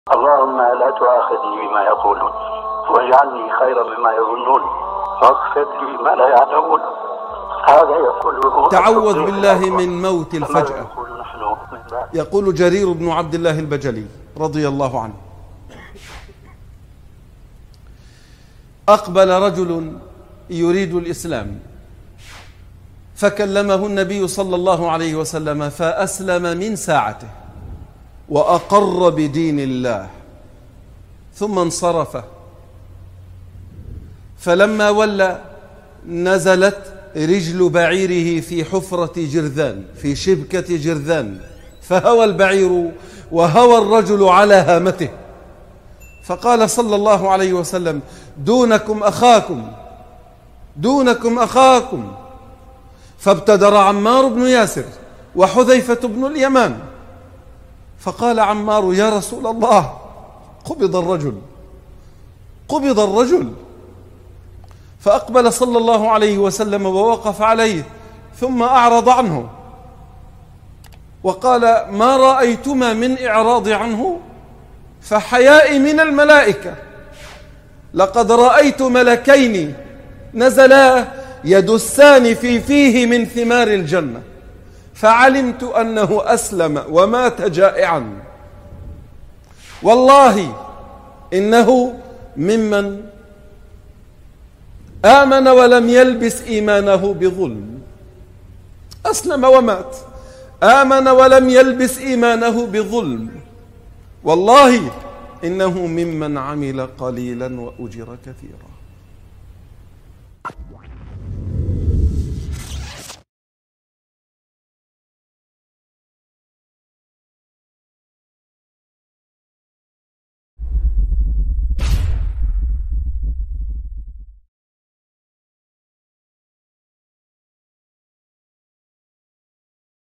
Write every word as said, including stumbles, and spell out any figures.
اللهم لا تؤاخذني بما يقولون واجعلني خيرا مما يظنون واغفر لي ما لا يعلمون. هذا يقول تعوذ بالله من موت الفجأة. يقول جرير بن عبد الله البجلي رضي الله عنه: أقبل رجل يريد الإسلام فكلمه النبي صلى الله عليه وسلم فأسلم من ساعته وأقر بدين الله، ثم انصرف، فلما ولى نزلت رجل بعيره في حفرة جرذان، في شبكة جرذان، فهوى البعير وهوى الرجل على هامته، فقال صلى الله عليه وسلم: دونكم أخاكم دونكم أخاكم. فابتدر عمار بن ياسر وحذيفة بن اليمان، فقال عمار: يا رسول الله، قبض الرجل قبض الرجل فأقبل صلى الله عليه وسلم ووقف عليه، ثم أعرض عنه وقال: ما رأيتما من إعراض عنه فحيائي من الملائكة، لقد رأيت ملكين نزلا يدسان في فيه من ثمار الجنة، فعلمت أنه أسلم ومات جائعا، والله إنه ممن آمن ولم يلبس إيمانه بظلم. أسلم ومات، آمن ولم يلبس إيمانه بظلم، والله إنه ممن عمل قليلا وأجر كثيرا.